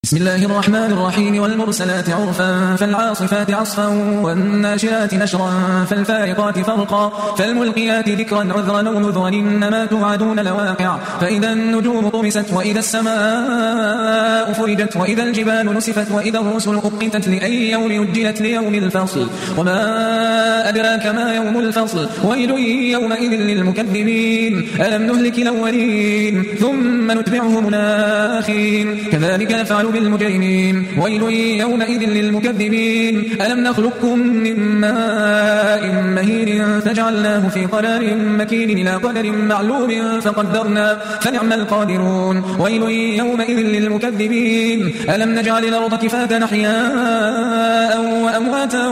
بسم الله الرحمن الرحيم والمرسلات عرفا فالعاصفات عصفا والناشرات نشرا فالفارقات فرقا فالملقيات ذكرا عذرا أو نذرا إنما توعدون لواقع فإذا النجوم طمست وإذا السماء فرجت وإذا الجبال نسفت وإذا الرسل أقتت لأي يوم أجلت ليوم الفصل وما أدراك ما يوم الفصل ويل يومئذ للمكذبين ألم نهلك الأولين ثم نتبعهم الآخرين كذلك نفعل بالمجرمين ويل يومئذ للمكذبين ألم نخلقكم من ماء مهين فجعلناه في قرار مكين إلى قدر معلوم فقدرنا فنعم القادرون ويل يومئذ للمكذبين ألم نجعل الأرض كفاتا أحياء وأمواتا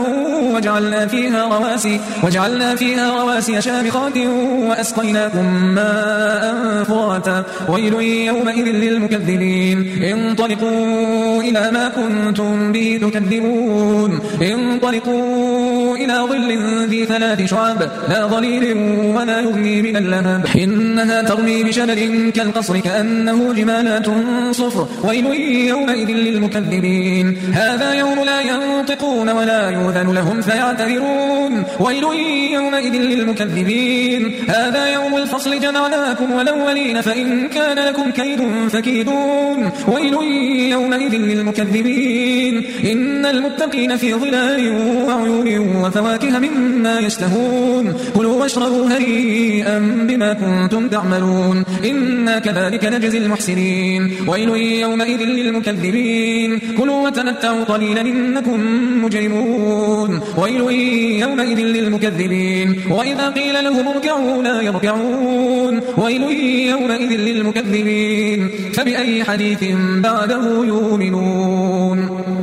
وجعلنا فيها رواسي شامخات وأسقيناكم ماء فراتا ويل يومئذ للمكذبين انطلقوا إلى ما كنتم به تكذبون انطلقوا إلى ظل ذي 3 شعاب لا ظليل ولا يغني من اللهب إنها ترمي بشرر كالقصر كأنه جمالات صفر ويل يومئذ للمكذبين هذا يوم لا ينطقون ولا يؤذن لهم فيعتذرون ويل يومئذ للمكذبين هذا يوم الفصل جمعناكم والأولين فإن كان لكم كيد فكيدون ويل يومئذ للمكذبين إن المتقين في ظلال وعيون وفواكه مما يشتهون كلوا واشربوا هنيئا بما كنتم تعملون إنا كذلك نجزي المحسنين ويل يومئذ للمكذبين كلوا وتمتعوا قليلا إنكم مجرمون ويل يومئذ للمكذبين وإذا قيل لهم اركعوا لا يركعون ويل يومئذ للمكذبين فبأي حديث بعده يؤمنون